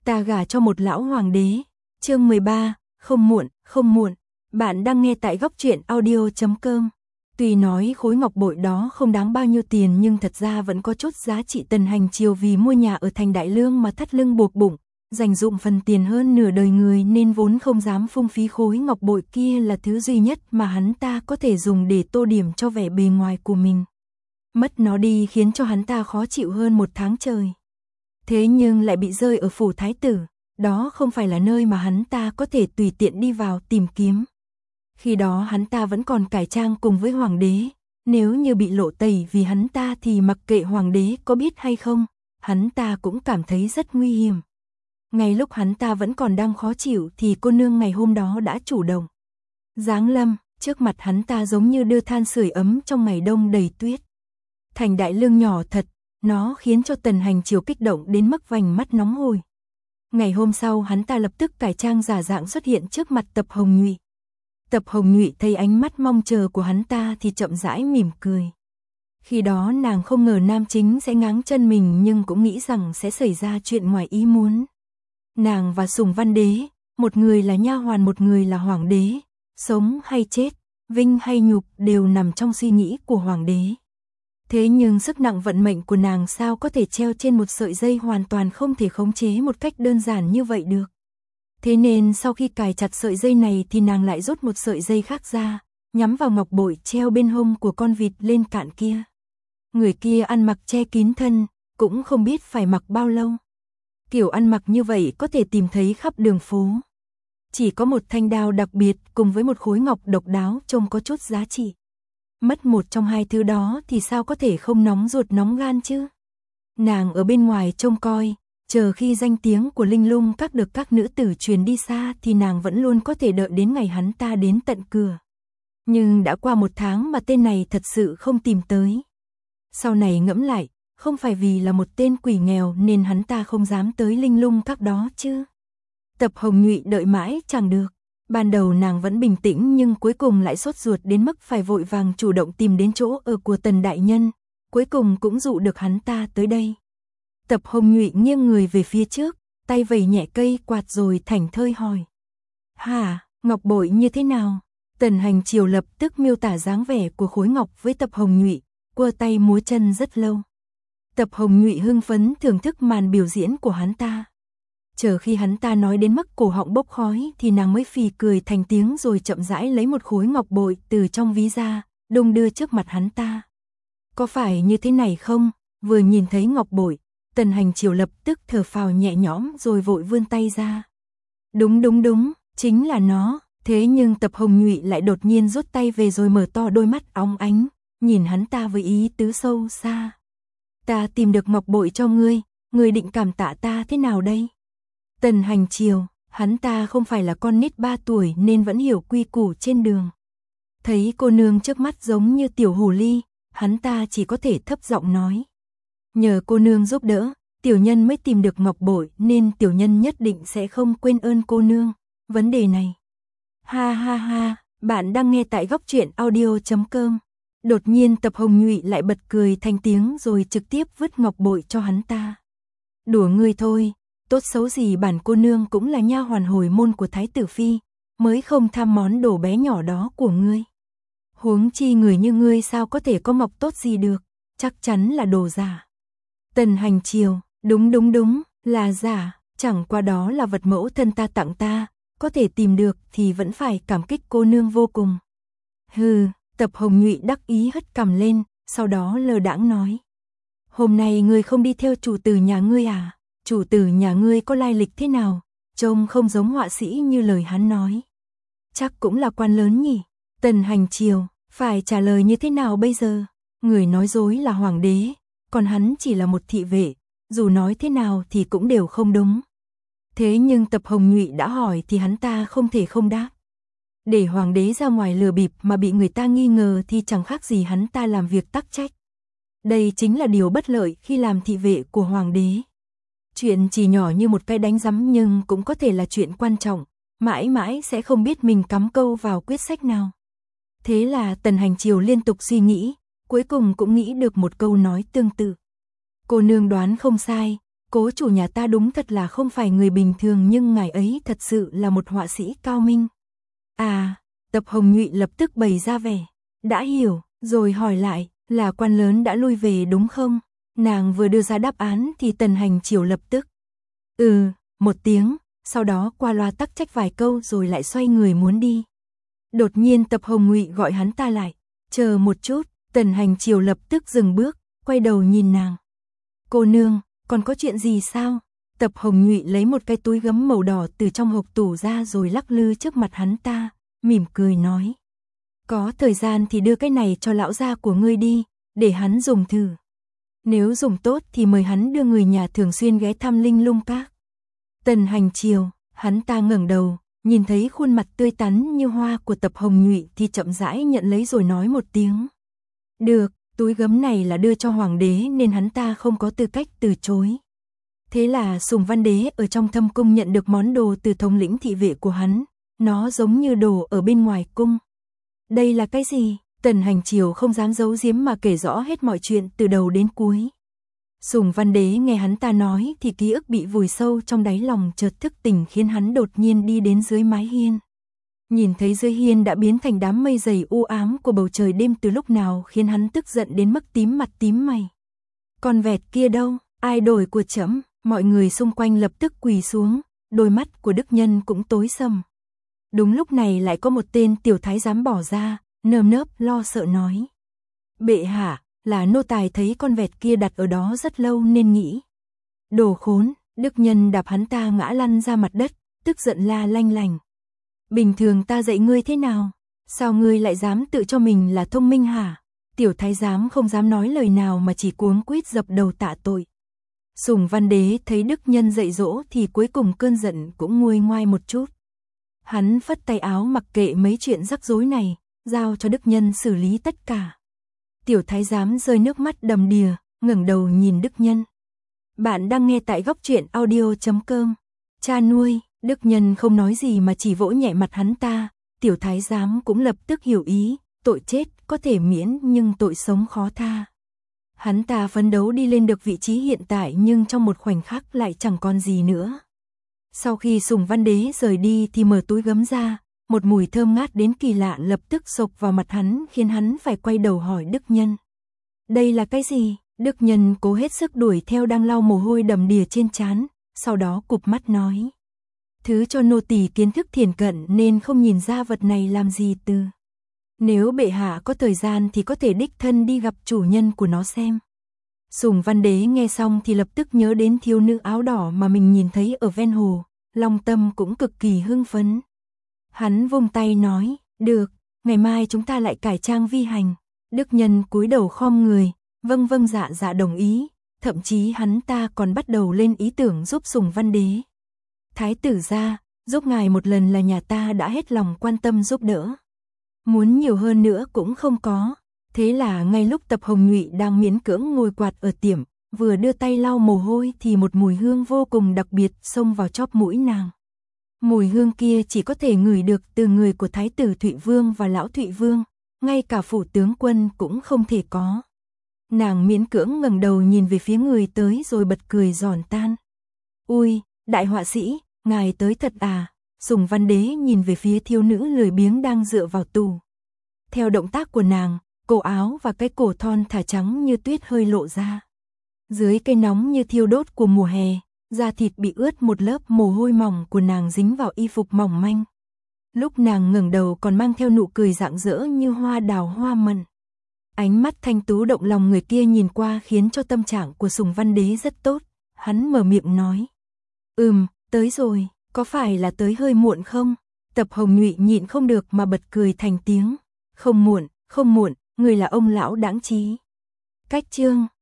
Ta gả cho một lão hoàng đế. Chương 13, không muộn, không muộn. Bạn đang nghe tại góc audio.com. Tuy nói khối ngọc bội đó không đáng bao nhiêu tiền nhưng thật ra vẫn có chút giá trị. Tần Hành Triều vì mua nhà ở thành Đại Lương mà thắt lưng buộc bụng, dành dụm phần tiền hơn nửa đời người nên vốn không dám phung phí. Khối ngọc bội kia là thứ duy nhất mà hắn ta có thể dùng để tô điểm cho vẻ bề ngoài của mình. Mất nó đi khiến cho hắn ta khó chịu hơn một tháng trời. Thế nhưng lại bị rơi ở phủ thái tử, đó không phải là nơi mà hắn ta có thể tùy tiện đi vào tìm kiếm. Khi đó hắn ta vẫn còn cải trang cùng với hoàng đế, nếu như bị lộ tẩy vì hắn ta thì mặc kệ hoàng đế có biết hay không, hắn ta cũng cảm thấy rất nguy hiểm. Ngay lúc hắn ta vẫn còn đang khó chịu thì cô nương ngày hôm đó đã chủ động giáng lâm, trước mặt hắn ta giống như đưa than sưởi ấm trong ngày đông đầy tuyết. Thành Đại Lương nhỏ thật, nó khiến cho Tần Hành Triều kích động đến mức vành mắt nóng hổi. Ngày hôm sau hắn ta lập tức cải trang giả dạng xuất hiện trước mặt Tập Hồng Nhụy. Tập Hồng Nhụy thấy ánh mắt mong chờ của hắn ta thì chậm rãi mỉm cười. Khi đó nàng không ngờ nam chính sẽ ngáng chân mình nhưng cũng nghĩ rằng sẽ xảy ra chuyện ngoài ý muốn. Nàng và Sùng Văn Đế, một người là nha hoàn một người là hoàng đế, sống hay chết, vinh hay nhục đều nằm trong suy nghĩ của hoàng đế. Thế nhưng sức nặng vận mệnh của nàng sao có thể treo trên một sợi dây hoàn toàn không thể khống chế một cách đơn giản như vậy được. Thế nên sau khi cài chặt sợi dây này thì nàng lại rút một sợi dây khác ra, nhắm vào ngọc bội treo bên hông của con vịt lên cạn kia. Người kia ăn mặc che kín thân, cũng không biết phải mặc bao lâu. Kiểu ăn mặc như vậy có thể tìm thấy khắp đường phố. Chỉ có một thanh đao đặc biệt cùng với một khối ngọc độc đáo trông có chút giá trị. Mất một trong hai thứ đó thì sao có thể không nóng ruột nóng gan chứ? Nàng ở bên ngoài trông coi, chờ khi danh tiếng của Linh Lung Các được các nữ tử truyền đi xa thì nàng vẫn luôn có thể đợi đến ngày hắn ta đến tận cửa. Nhưng đã qua một tháng mà tên này thật sự không tìm tới. Sau này ngẫm lại, không phải vì là một tên quỷ nghèo nên hắn ta không dám tới Linh Lung Các đó chứ? Tập Hồng Nhụy đợi mãi chẳng được. Ban đầu nàng vẫn bình tĩnh nhưng cuối cùng lại sốt ruột đến mức phải vội vàng chủ động tìm đến chỗ ở của Tần đại nhân, cuối cùng cũng dụ được hắn ta tới đây. Tập Hồng Nhụy nghiêng người về phía trước, tay vẩy nhẹ cây quạt rồi thảnh thơi hỏi: "Hả, ngọc bội như thế nào?" Tần Hành Triều lập tức miêu tả dáng vẻ của khối ngọc với Tập Hồng Nhụy, quơ tay múa chân rất lâu. Tập Hồng Nhụy hưng phấn thưởng thức màn biểu diễn của hắn ta. Chờ khi hắn ta nói đến mức cổ họng bốc khói thì nàng mới phì cười thành tiếng rồi chậm rãi lấy một khối ngọc bội từ trong ví ra, đung đưa trước mặt hắn ta. "Có phải như thế này không?" Vừa nhìn thấy ngọc bội, Tần Hành Triều lập tức thở phào nhẹ nhõm rồi vội vươn tay ra. Đúng, chính là nó." Thế nhưng Tập Hồng Nhụy lại đột nhiên rút tay về rồi mở to đôi mắt óng ánh, nhìn hắn ta với ý tứ sâu xa. "Ta tìm được ngọc bội cho ngươi, ngươi định cảm tạ ta thế nào đây?" Tần Hành Triều, hắn ta không phải là con nít 3 tuổi nên vẫn hiểu quy củ trên đường. Thấy cô nương trước mắt giống như tiểu hồ ly, hắn ta chỉ có thể thấp giọng nói: "Nhờ cô nương giúp đỡ, tiểu nhân mới tìm được ngọc bội nên tiểu nhân nhất định sẽ không quên ơn cô nương vấn đề này." Ha ha ha, bạn đang nghe tại góc audio.com. Đột nhiên Tập Hồng Nhụy lại bật cười thành tiếng rồi trực tiếp vứt ngọc bội cho hắn ta. "Đùa ngươi thôi. Tốt xấu gì bản cô nương cũng là nha hoàn hồi môn của Thái tử Phi, mới không tham món đồ bé nhỏ đó của ngươi. Huống chi người như ngươi sao có thể có ngọc tốt gì được, chắc chắn là đồ giả." Tần Hành Triều, đúng, là giả, chẳng qua đó là vật mẫu thân ta tặng ta, có thể tìm được thì vẫn phải cảm kích cô nương vô cùng. Hừ, Tập Hồng Nhụy đắc ý hất cằm lên, sau đó lơ đãng nói: "Hôm nay ngươi không đi theo chủ tử nhà ngươi à? Chủ tử nhà ngươi có lai lịch thế nào? Trông không giống họa sĩ như lời hắn nói. Chắc cũng là quan lớn nhỉ?" Tần Hành Triều, phải trả lời như thế nào bây giờ? Người nói dối là hoàng đế, còn hắn chỉ là một thị vệ, dù nói thế nào thì cũng đều không đúng. Thế nhưng Tập Hồng Nhụy đã hỏi thì hắn ta không thể không đáp. Để hoàng đế ra ngoài lừa bịp mà bị người ta nghi ngờ thì chẳng khác gì hắn ta làm việc tắc trách. Đây chính là điều bất lợi khi làm thị vệ của hoàng đế. Chuyện chỉ nhỏ như một cái đánh rắm nhưng cũng có thể là chuyện quan trọng, mãi mãi sẽ không biết mình cắm câu vào quyết sách nào. Thế là Tần Hành Triều liên tục suy nghĩ, cuối cùng cũng nghĩ được một câu nói tương tự. "Cô nương đoán không sai, Cố chủ nhà ta đúng thật là không phải người bình thường nhưng ngài ấy thật sự là một họa sĩ cao minh. À, Tập Hồng Nhụy lập tức bày ra vẻ. Đã hiểu, rồi hỏi lại, là quan lớn đã lui về đúng không? Nàng vừa đưa ra đáp án thì Tần Hành Chiểu lập tức. Một tiếng, sau đó qua loa tắc trách vài câu rồi lại xoay người muốn đi. Đột nhiên Tập Hồng Ngụy gọi hắn ta lại. Chờ một chút, Tần Hành Chiểu lập tức dừng bước, quay đầu nhìn nàng. Cô nương, còn có chuyện gì sao? Tập Hồng Nhụy lấy một cái túi gấm màu đỏ từ trong hộc tủ ra rồi lắc lư trước mặt hắn ta, mỉm cười nói. Có thời gian thì đưa cái này cho lão gia của ngươi đi, để hắn dùng thử. Nếu dùng tốt thì mời hắn đưa người nhà thường xuyên ghé thăm Linh Lung Các. Tần Hành Chiều, hắn ta ngẩng đầu, nhìn thấy khuôn mặt tươi tắn như hoa của Tập Hồng Nhụy thì chậm rãi nhận lấy rồi nói một tiếng. Được, túi gấm này là đưa cho hoàng đế nên hắn ta không có tư cách từ chối. Thế là Sùng Văn Đế ở trong thâm cung nhận được món đồ từ thống lĩnh thị vệ của hắn, nó giống như đồ ở bên ngoài cung. Đây là cái gì? Tần Hành Chiều không dám giấu giếm mà kể rõ hết mọi chuyện từ đầu đến cuối. Sùng Văn Đế nghe hắn ta nói thì ký ức bị vùi sâu trong đáy lòng chợt thức tỉnh khiến hắn đột nhiên đi đến dưới mái hiên. Nhìn thấy dưới hiên đã biến thành đám mây dày u ám của bầu trời đêm từ lúc nào khiến hắn tức giận đến mức tím mặt tím mày. Con vẹt kia đâu? Ai đổi của trẫm? Mọi người xung quanh lập tức quỳ xuống, đôi mắt của Đức Nhân cũng tối sầm. Đúng lúc này lại có một tên tiểu thái giám bỏ ra, nơm nớp lo sợ nói. Bệ hạ, là nô tài thấy con vẹt kia đặt ở đó rất lâu nên nghĩ. Đồ khốn, Đức Nhân đạp hắn ta ngã lăn ra mặt đất, tức giận la lanh lành. Bình thường ta dạy ngươi thế nào? Sao ngươi lại dám tự cho mình là thông minh hả? Tiểu thái giám không dám nói lời nào mà chỉ cuống quýt dập đầu tạ tội. Sùng Văn Đế thấy Đức Nhân dạy dỗ thì cuối cùng cơn giận cũng nguôi ngoai một chút. Hắn phất tay áo mặc kệ mấy chuyện rắc rối này, giao cho Đức Nhân xử lý tất cả. Tiểu thái giám rơi nước mắt đầm đìa, ngẩng đầu nhìn Đức Nhân. Bạn đang nghe tại góc truyện audio.com. Cha nuôi, Đức Nhân không nói gì mà chỉ vỗ nhẹ mặt hắn ta, tiểu thái giám cũng lập tức hiểu ý, tội chết có thể miễn nhưng tội sống khó tha. Hắn ta phấn đấu đi lên được vị trí hiện tại nhưng trong một khoảnh khắc lại chẳng còn gì nữa. Sau khi Sùng Văn Đế rời đi thì mở túi gấm ra, một mùi thơm ngát đến kỳ lạ lập tức xộc vào mặt hắn khiến hắn phải quay đầu hỏi Đức Nhân. Đây là cái gì? Đức Nhân cố hết sức đuổi theo đang lau mồ hôi đầm đìa trên trán, sau đó cụp mắt nói. Thứ cho nô tỳ kiến thức thiển cận nên không nhìn ra vật này làm gì từ. Nếu bệ hạ có thời gian thì có thể đích thân đi gặp chủ nhân của nó xem. Sùng Văn Đế nghe xong thì lập tức nhớ đến thiếu nữ áo đỏ mà mình nhìn thấy ở ven hồ, Long tâm cũng cực kỳ hưng phấn. Hắn vung tay nói, được, ngày mai chúng ta lại cải trang vi hành. Đức Nhân cúi đầu khom người, vâng vâng dạ dạ đồng ý, thậm chí hắn ta còn bắt đầu lên ý tưởng giúp Sùng Văn Đế. Thái tử gia, giúp ngài một lần là nhà ta đã hết lòng quan tâm giúp đỡ. Muốn nhiều hơn nữa cũng không có. Thế là ngay lúc Tập Hồng Nhụy đang miễn cưỡng ngồi quạt ở tiệm, vừa đưa tay lau mồ hôi thì một mùi hương vô cùng đặc biệt xông vào chóp mũi nàng. Mùi hương kia chỉ có thể ngửi được từ người của Thái tử Thụy Vương và Lão Thụy Vương, ngay cả phủ tướng quân cũng không thể có. Nàng miễn cưỡng ngẩng đầu nhìn về phía người tới rồi bật cười giòn tan. Ui, đại họa sĩ, ngài tới thật à? Sùng Văn Đế nhìn về phía thiếu nữ lười biếng đang dựa vào tủ. Theo động tác của nàng, cổ áo và cái cổ thon thả trắng như tuyết hơi lộ ra. Dưới cây nóng như thiêu đốt của mùa hè, da thịt bị ướt một lớp mồ hôi mỏng của nàng dính vào y phục mỏng manh. Lúc nàng ngẩng đầu còn mang theo nụ cười rạng rỡ như hoa đào hoa mận. Ánh mắt thanh tú động lòng người kia nhìn qua khiến cho tâm trạng của Sùng Văn Đế rất tốt. Hắn mở miệng nói. Tới rồi, có phải là tới hơi muộn không? Tập Hồng Nhụy nhịn không được mà bật cười thành tiếng. Không muộn, người là ông lão đãng trí. Cách chương